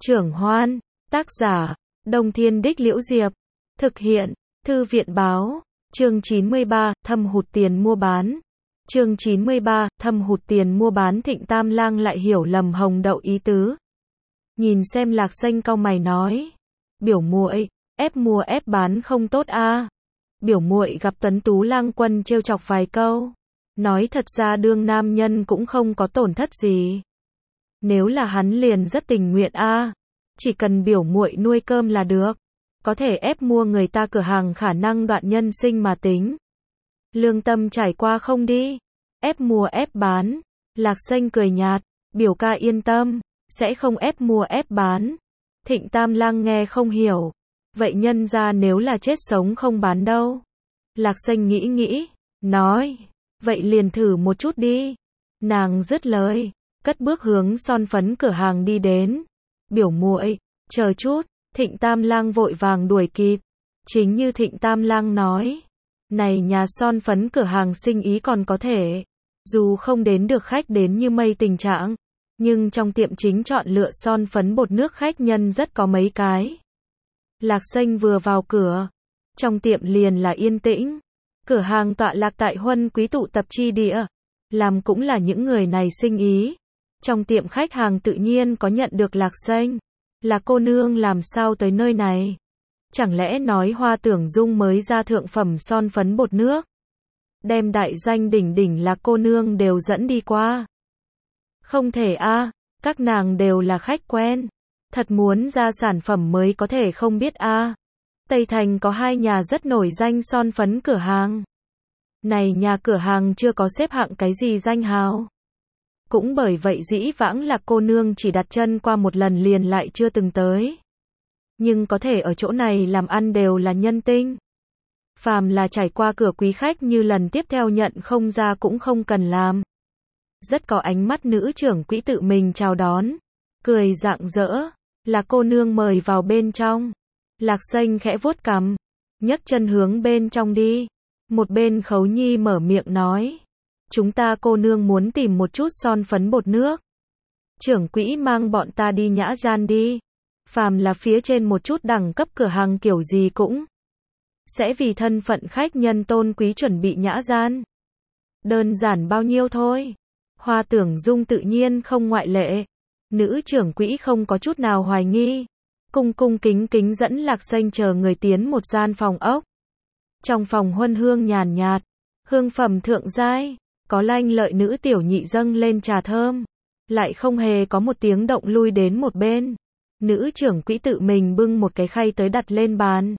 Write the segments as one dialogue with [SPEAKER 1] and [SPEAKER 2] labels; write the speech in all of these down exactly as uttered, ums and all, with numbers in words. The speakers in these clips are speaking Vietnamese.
[SPEAKER 1] Trưởng Hoan, tác giả, Đông Thiên Đích Liễu Diệp, thực hiện, Thư viện Báo, chương chín mươi ba, thâm hụt tiền mua bán. Chương chín mươi ba, thâm hụt tiền mua bán. Thịnh Tam Lang lại hiểu lầm Hồng Đậu ý tứ. Nhìn xem Lạc Xanh cau mày nói, biểu muội, ép mua ép bán không tốt a. À. Biểu muội gặp Tuấn Tú Lang Quân trêu chọc vài câu, nói thật ra đương nam nhân cũng không có tổn thất gì. Nếu là hắn liền rất tình nguyện a, à. Chỉ cần biểu muội nuôi cơm là được, có thể ép mua người ta cửa hàng khả năng đoạn nhân sinh mà tính. Lương tâm trải qua không đi, ép mua ép bán. Lạc Xanh cười nhạt, biểu ca yên tâm, sẽ không ép mua ép bán. Thịnh Tam Lang nghe không hiểu, vậy nhân ra nếu là chết sống không bán đâu. Lạc Xanh nghĩ nghĩ, nói, vậy liền thử một chút đi. Nàng dứt lời, cất bước hướng son phấn cửa hàng đi đến. Biểu muội, chờ chút. Thịnh Tam Lang vội vàng đuổi kịp. Chính như Thịnh Tam Lang nói, này nhà son phấn cửa hàng sinh ý còn có thể, dù không đến được khách đến như mây tình trạng, nhưng trong tiệm chính chọn lựa son phấn bột nước khách nhân rất có mấy cái. Lạc Xanh vừa vào cửa, trong tiệm liền là yên tĩnh. Cửa hàng tọa lạc tại Huân Quý tụ tập chi địa, làm cũng là những người này sinh ý. Trong tiệm khách hàng tự nhiên có nhận được Lạc Xanh. Là cô nương làm sao tới nơi này? Chẳng lẽ nói Hoa Tưởng Dung mới ra thượng phẩm son phấn bột nước, đem đại danh đỉnh đỉnh là cô nương đều dẫn đi qua? Không thể a, à, các nàng đều là khách quen. Thật muốn ra sản phẩm mới có thể không biết a. À. Tây Thành có hai nhà rất nổi danh son phấn cửa hàng. Này nhà cửa hàng chưa có xếp hạng cái gì danh hào. Cũng bởi vậy dĩ vãng là cô nương chỉ đặt chân qua một lần liền lại chưa từng tới. Nhưng có thể ở chỗ này làm ăn đều là nhân tinh. Phàm là trải qua cửa quý khách như lần tiếp theo nhận không ra cũng không cần làm. Rất có ánh mắt nữ trưởng quỹ tự mình chào đón, cười rạng rỡ, là cô nương mời vào bên trong. Lạc Xanh khẽ vuốt cằm, nhấc chân hướng bên trong đi. Một bên Khấu Nhi mở miệng nói, chúng ta cô nương muốn tìm một chút son phấn bột nước. Trưởng quỹ mang bọn ta đi nhã gian đi. Phàm là phía trên một chút đẳng cấp cửa hàng kiểu gì cũng sẽ vì thân phận khách nhân tôn quý chuẩn bị nhã gian. Đơn giản bao nhiêu thôi. Hoa Tưởng Dung tự nhiên không ngoại lệ. Nữ trưởng quỹ không có chút nào hoài nghi, cung cung kính kính dẫn Lạc Xanh chờ người tiến một gian phòng ốc. Trong phòng huân hương nhàn nhạt, hương phẩm thượng giai, có lanh lợi nữ tiểu nhị dâng lên trà thơm, lại không hề có một tiếng động lui đến một bên. Nữ trưởng quỹ tự mình bưng một cái khay tới đặt lên bàn.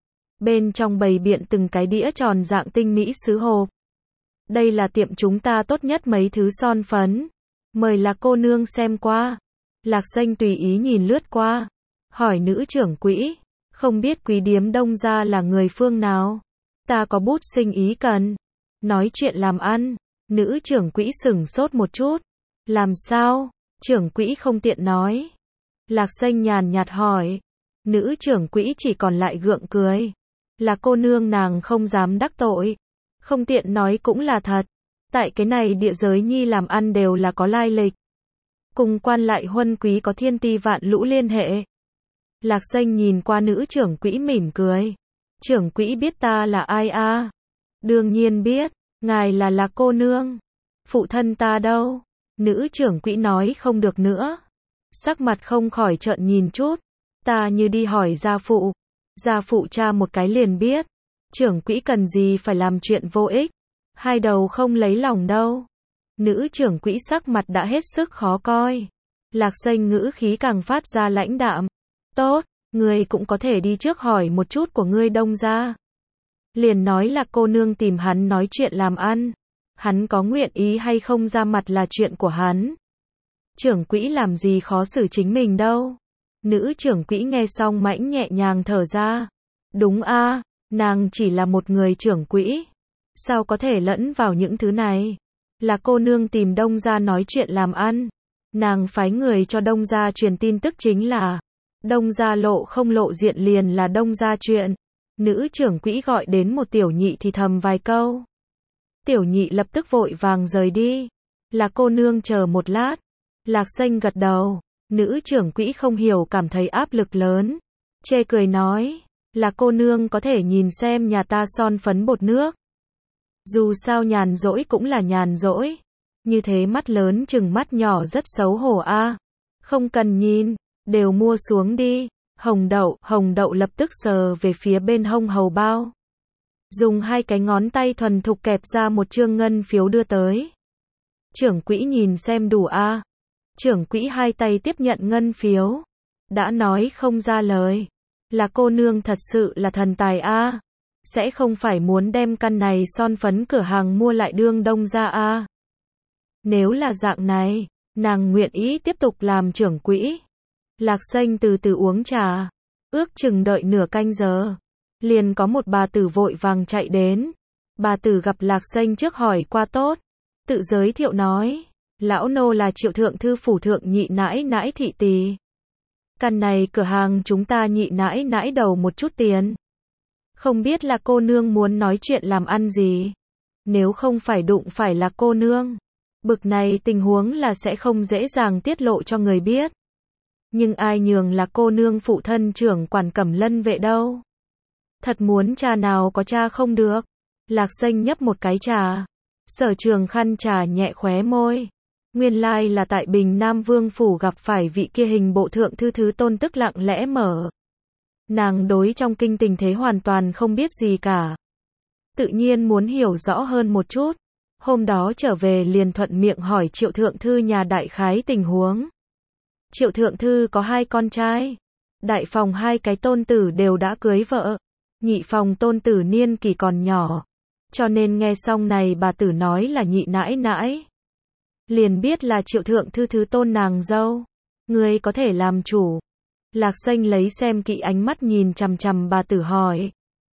[SPEAKER 1] Bên trong bày biện từng cái đĩa tròn dạng tinh mỹ sứ hộp. Đây là tiệm chúng ta tốt nhất mấy thứ son phấn. Mời là cô nương xem qua. Lạc Xanh tùy ý nhìn lướt qua, hỏi nữ trưởng quỹ, không biết quý điếm Đông gia là người phương nào? Ta có bút sinh ý cần. Nói chuyện làm ăn. Nữ trưởng quỹ sửng sốt một chút. Làm sao? Trưởng quỹ không tiện nói. Lạc Xanh nhàn nhạt hỏi. Nữ trưởng quỹ chỉ còn lại gượng cười. Là cô nương nàng không dám đắc tội. Không tiện nói cũng là thật. Tại cái này địa giới nhi làm ăn đều là có lai lịch. Cùng quan lại Huân Quý có thiên ti vạn lũ liên hệ. Lạc Xanh nhìn qua nữ trưởng quỹ mỉm cười. Trưởng quỹ biết ta là ai a? À? Đương nhiên biết, ngài là Lạc cô nương. Phụ thân ta đâu? Nữ trưởng quỹ nói không được nữa. Sắc mặt không khỏi trợn nhìn chút. Ta như đi hỏi gia phụ. Gia phụ tra một cái liền biết. Trưởng quỹ cần gì phải làm chuyện vô ích. Hai đầu không lấy lòng đâu. Nữ trưởng quỹ sắc mặt đã hết sức khó coi. Lạc Xanh ngữ khí càng phát ra lãnh đạm. Tốt, ngươi cũng có thể đi trước hỏi một chút của ngươi Đông gia. Liền nói là cô nương tìm hắn nói chuyện làm ăn. Hắn có nguyện ý hay không ra mặt là chuyện của hắn. Trưởng quỹ làm gì khó xử chính mình đâu. Nữ trưởng quỹ nghe xong mãnh nhẹ nhàng thở ra. Đúng a, à, nàng chỉ là một người trưởng quỹ. Sao có thể lẫn vào những thứ này? Là cô nương tìm Đông gia nói chuyện làm ăn. Nàng phái người cho Đông gia truyền tin tức chính là Đông gia lộ không lộ diện liền là Đông gia chuyện. Nữ trưởng quỹ gọi đến một tiểu nhị thì thầm vài câu. Tiểu nhị lập tức vội vàng rời đi. Là cô nương chờ một lát. Lạc Xanh gật đầu. Nữ trưởng quỹ không hiểu cảm thấy áp lực lớn. Chê cười nói, là cô nương có thể nhìn xem nhà ta son phấn bột nước. Dù sao nhàn rỗi cũng là nhàn rỗi. Như thế mắt lớn chừng mắt nhỏ rất xấu hổ a. Không cần nhìn, đều mua xuống đi. Hồng đậu, hồng đậu lập tức sờ về phía bên hông hầu bao. Dùng hai cái ngón tay thuần thục kẹp ra một trương ngân phiếu đưa tới. Trưởng quỹ nhìn xem đủ a. Trưởng quỹ hai tay tiếp nhận ngân phiếu. Đã nói không ra lời. Là cô nương thật sự là thần tài a. Sẽ không phải muốn đem căn này son phấn cửa hàng mua lại đương đông ra a. Nếu là dạng này, nàng nguyện ý tiếp tục làm trưởng quỹ. Lạc Xanh từ từ uống trà. Ước chừng đợi nửa canh giờ. Liền có một bà tử vội vàng chạy đến. Bà tử gặp Lạc Xanh trước hỏi qua tốt. Tự giới thiệu nói. Lão nô là Triệu thượng thư phủ thượng nhị nãi nãi thị tỳ. Căn này cửa hàng chúng ta nhị nãi nãi đầu một chút tiền. Không biết là cô nương muốn nói chuyện làm ăn gì. Nếu không phải đụng phải là cô nương. Bực này tình huống là sẽ không dễ dàng tiết lộ cho người biết. Nhưng ai nhường là cô nương phụ thân trưởng quản Cẩm Lân vệ đâu. Thật muốn trà nào có trà không được. Lạc Xanh nhấp một cái trà. Sở Trường khăn trà nhẹ khóe môi. Nguyên lai là tại Bình Nam Vương phủ gặp phải vị kia hình bộ thượng thư thứ tôn tức lặng lẽ mở. Nàng đối trong kinh tình thế hoàn toàn không biết gì cả. Tự nhiên muốn hiểu rõ hơn một chút. Hôm đó trở về liền thuận miệng hỏi Triệu thượng thư nhà đại khái tình huống. Triệu thượng thư có hai con trai. Đại phòng hai cái tôn tử đều đã cưới vợ. Nhị phòng tôn tử niên kỷ còn nhỏ. Cho nên nghe xong này bà tử nói là nhị nãi nãi. Liền biết là Triệu thượng thư thứ tôn nàng dâu. Ngươi có thể làm chủ. Lạc Xanh lấy xem kỹ ánh mắt nhìn chằm chằm bà tử hỏi.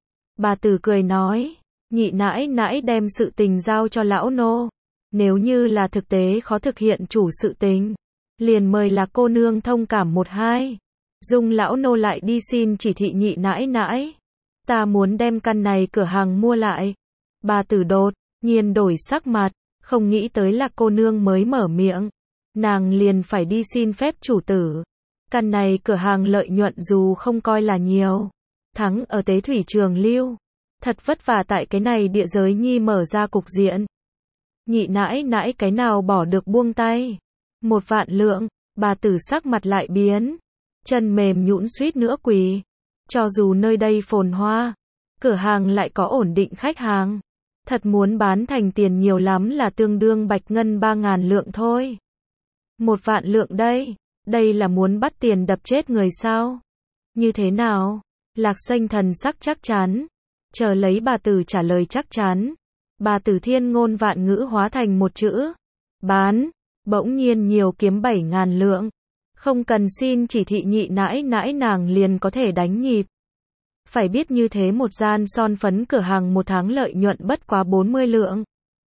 [SPEAKER 1] Bà tử cười nói. Nhị nãi nãi đem sự tình giao cho lão nô. Nếu như là thực tế khó thực hiện chủ sự tình. Liền mời là cô nương thông cảm một hai. Dung lão nô lại đi xin chỉ thị nhị nãi nãi. Ta muốn đem căn này cửa hàng mua lại. Bà tử đột nhiên đổi sắc mặt. Không nghĩ tới là cô nương mới mở miệng. Nàng liền phải đi xin phép chủ tử. Căn này cửa hàng lợi nhuận dù không coi là nhiều. Thắng ở tế thủy trường lưu. Thật vất vả tại cái này địa giới nhi mở ra cục diện. Nhị nãi nãi cái nào bỏ được buông tay. Một vạn lượng, bà tử sắc mặt lại biến. Chân mềm nhũn suýt nữa quỳ. Cho dù nơi đây phồn hoa, cửa hàng lại có ổn định khách hàng. Thật muốn bán thành tiền nhiều lắm là tương đương bạch ngân ba ngàn lượng thôi. Một vạn lượng đây, đây là muốn bắt tiền đập chết người sao? Như thế nào? Lạc Xanh thần sắc chắc chắn. Chờ lấy bà tử trả lời chắc chắn. Bà tử thiên ngôn vạn ngữ hóa thành một chữ. Bán. Bỗng nhiên nhiều kiếm bảy ngàn lượng. Không cần xin chỉ thị nhị nãi nãi nàng liền có thể đánh nhịp. Phải biết như thế một gian son phấn cửa hàng một tháng lợi nhuận bất quá bốn mươi lượng.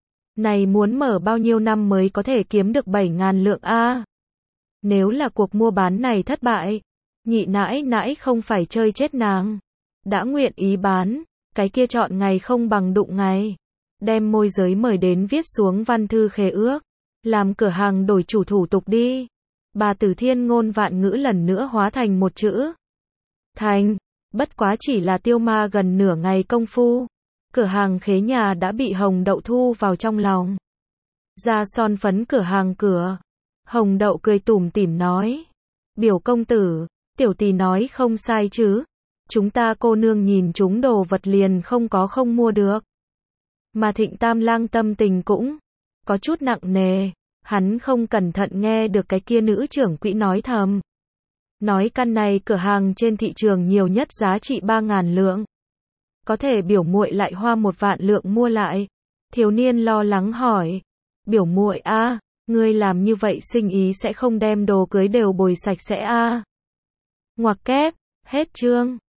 [SPEAKER 1] Này muốn mở bao nhiêu năm mới có thể kiếm được bảy ngàn lượng a? Nếu là cuộc mua bán này thất bại, nhị nãi nãi không phải chơi chết nàng. Đã nguyện ý bán, cái kia chọn ngày không bằng đụng ngày. Đem môi giới mời đến viết xuống văn thư khế ước. Làm cửa hàng đổi chủ thủ tục đi. Bà tử thiên ngôn vạn ngữ lần nữa hóa thành một chữ. Thành. Bất quá chỉ là tiêu ma gần nửa ngày công phu. Cửa hàng khế nhà đã bị Hồng Đậu thu vào trong lòng. Ra son phấn cửa hàng cửa. Hồng Đậu cười tủm tỉm nói. Biểu công tử, tiểu tỷ nói không sai chứ. Chúng ta cô nương nhìn chúng đồ vật liền không có không mua được. Mà Thịnh Tam Lang tâm tình cũng có chút nặng nề. Hắn không cẩn thận nghe được cái kia nữ trưởng quỹ nói thầm. Nói căn này cửa hàng trên thị trường nhiều nhất giá trị ba ngàn lượng. Có thể biểu muội lại hoa một vạn lượng mua lại. Thiếu niên lo lắng hỏi. Biểu muội a, ngươi làm như vậy sinh ý sẽ không đem đồ cưới đều bồi sạch sẽ a? Ngoặc kép, hết chương.